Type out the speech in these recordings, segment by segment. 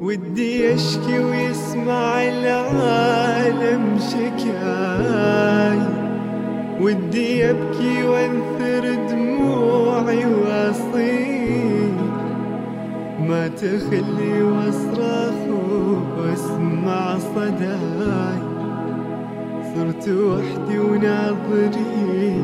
ودي اشكي ويسمع العالم شكاي، ودي ابكي وانثر دموعي واصيح، ما تخلي واصرخ واسمع صداي. صرت وحدي وناظري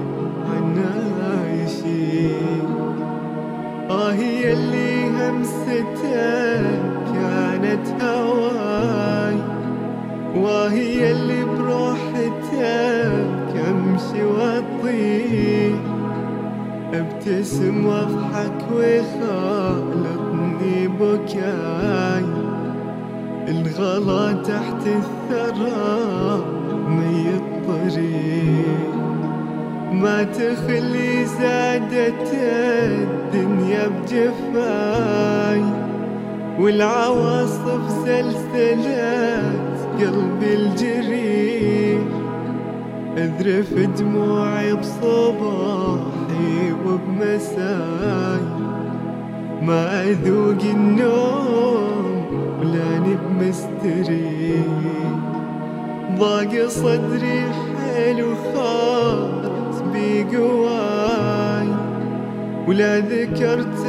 عنايشي، هي اللي همستك كانت هواي، وهي اللي بروحتك امشي واطيح، ابتسم واضحك ويخالطني بكاي. الغلا تحت الثرى ميت طريق، ما تخلي زادت الدنيا بجفاي، والعواصف سلسلت قلبي الجريح. اذرف دموعي بصباحي وبمساي، ما اذوق النوم ولاني بمستريح. ضاق صدري حيل وخارت بقواي، ولا ذكرت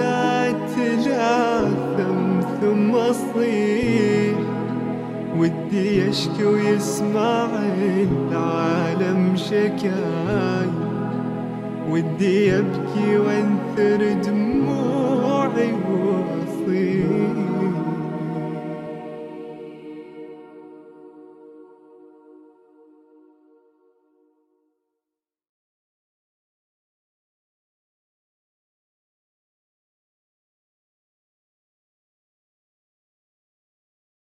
اتلاثم ثم اصيح. ودي اشكي ويسمع العالم شكاي، ودي ابكي وانثر دموعي واصيح.